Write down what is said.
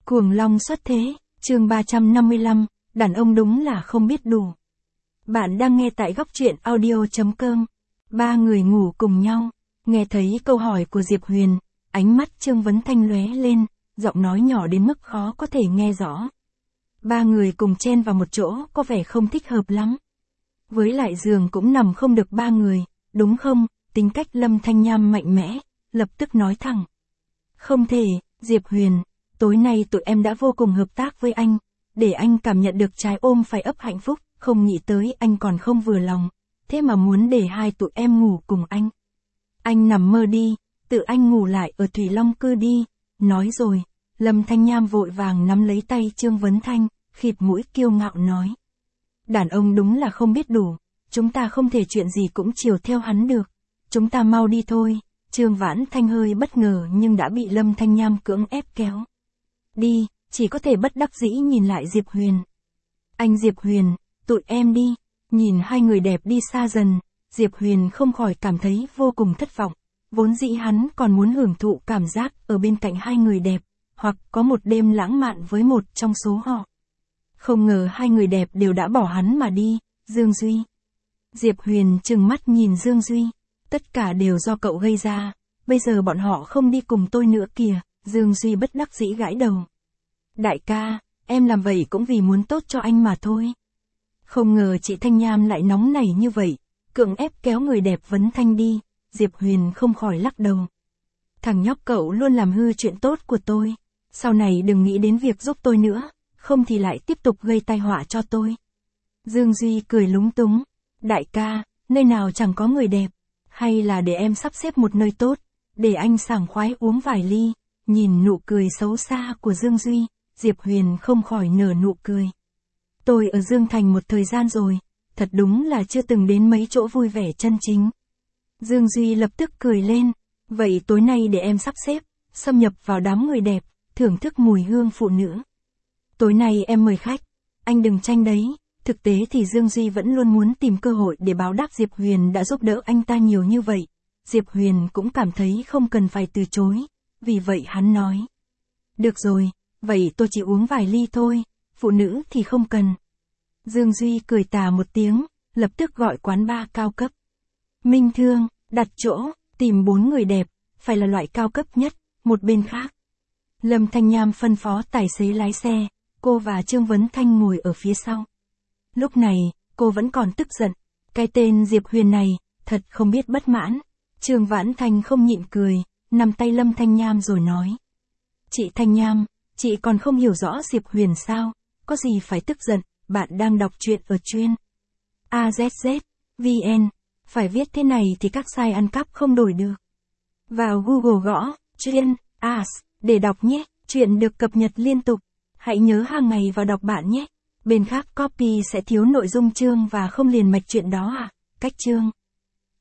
Cuồng long xuất thế, chương 355, đàn ông đúng là không biết đủ. Bạn đang nghe tại góc truyện audio.com. Ba người ngủ cùng nhau, nghe thấy câu hỏi của Diệp Huyền, ánh mắt Trương Vấn Thanh lóe lên, giọng nói nhỏ đến mức khó có thể nghe rõ. Ba người cùng chen vào một chỗ có vẻ không thích hợp lắm. Với lại giường cũng nằm không được ba người, đúng không? Tính cách Lâm Thanh Nham mạnh mẽ, lập tức nói thẳng. Không thể, Diệp Huyền, tối nay tụi em đã vô cùng hợp tác với anh, để anh cảm nhận được trái ôm phải ấp hạnh phúc, không nghĩ tới anh còn không vừa lòng, thế mà muốn để hai tụi em ngủ cùng anh. Anh nằm mơ đi, tự anh ngủ lại ở Thủy Long Cư đi, nói rồi, Lâm Thanh Nham vội vàng nắm lấy tay Trương Vấn Thanh, khịt mũi kiêu ngạo nói. Đàn ông đúng là không biết đủ, chúng ta không thể chuyện gì cũng chiều theo hắn được, chúng ta mau đi thôi. Trương Vãn Thanh hơi bất ngờ nhưng đã bị Lâm Thanh Nham cưỡng ép kéo. Đi, chỉ có thể bất đắc dĩ nhìn lại Diệp Huyền. Anh Diệp Huyền, tụi em đi. Nhìn hai người đẹp đi xa dần, Diệp Huyền không khỏi cảm thấy vô cùng thất vọng. Vốn dĩ hắn còn muốn hưởng thụ cảm giác ở bên cạnh hai người đẹp, hoặc có một đêm lãng mạn với một trong số họ. Không ngờ hai người đẹp đều đã bỏ hắn mà đi, Dương Duy. Diệp Huyền trừng mắt nhìn Dương Duy. Tất cả đều do cậu gây ra, bây giờ bọn họ không đi cùng tôi nữa kìa, Dương Duy bất đắc dĩ gãi đầu. Đại ca, em làm vậy cũng vì muốn tốt cho anh mà thôi. Không ngờ chị Thanh Nham lại nóng nảy như vậy, cưỡng ép kéo người đẹp Vấn Thanh đi, Diệp Huyền không khỏi lắc đầu. Thằng nhóc cậu luôn làm hư chuyện tốt của tôi, sau này đừng nghĩ đến việc giúp tôi nữa, không thì lại tiếp tục gây tai họa cho tôi. Dương Duy cười lúng túng, đại ca, nơi nào chẳng có người đẹp. Hay là để em sắp xếp một nơi tốt, để anh sảng khoái uống vài ly. Nhìn nụ cười xấu xa của Dương Duy, Diệp Huyền không khỏi nở nụ cười. Tôi ở Dương Thành một thời gian rồi, thật đúng là chưa từng đến mấy chỗ vui vẻ chân chính. Dương Duy lập tức cười lên, vậy tối nay để em sắp xếp, xâm nhập vào đám người đẹp, thưởng thức mùi hương phụ nữ. Tối nay em mời khách, anh đừng tranh đấy. Thực tế thì Dương Duy vẫn luôn muốn tìm cơ hội để báo đáp Diệp Huyền đã giúp đỡ anh ta nhiều như vậy. Diệp Huyền cũng cảm thấy không cần phải từ chối, vì vậy hắn nói. Được rồi, vậy tôi chỉ uống vài ly thôi, phụ nữ thì không cần. Dương Duy cười tà một tiếng, lập tức gọi quán bar cao cấp. Minh Thương, đặt chỗ, tìm 4 người đẹp, phải là loại cao cấp nhất, một bên khác. Lâm Thanh Nham phân phó tài xế lái xe, cô và Trương Vấn Thanh ngồi ở phía sau. Lúc này, cô vẫn còn tức giận. Cái tên Diệp Huyền này, thật không biết bất mãn. Trương Vãn Thanh không nhịn cười, nắm tay Lâm Thanh Nham rồi nói. Chị Thanh Nham, chị còn không hiểu rõ Diệp Huyền sao? Có gì phải tức giận, bạn đang đọc truyện ở chuyên. AZZ, VN, phải viết thế này thì các site ăn cắp không đổi được. Vào Google gõ, chuyên, AS, để đọc nhé. Truyện được cập nhật liên tục. Hãy nhớ hàng ngày vào đọc bạn nhé. Bên khác copy sẽ thiếu nội dung chương và không liền mạch chuyện đó à? Cách chương